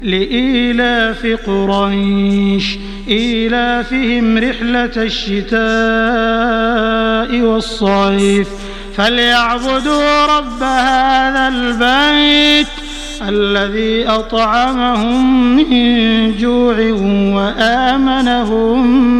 لإيلاف قريش إيلافهم رحلة الشتاء والصيف فليعبدوا رب هذا البيت الذي أطعمهم من جوع وآمنهم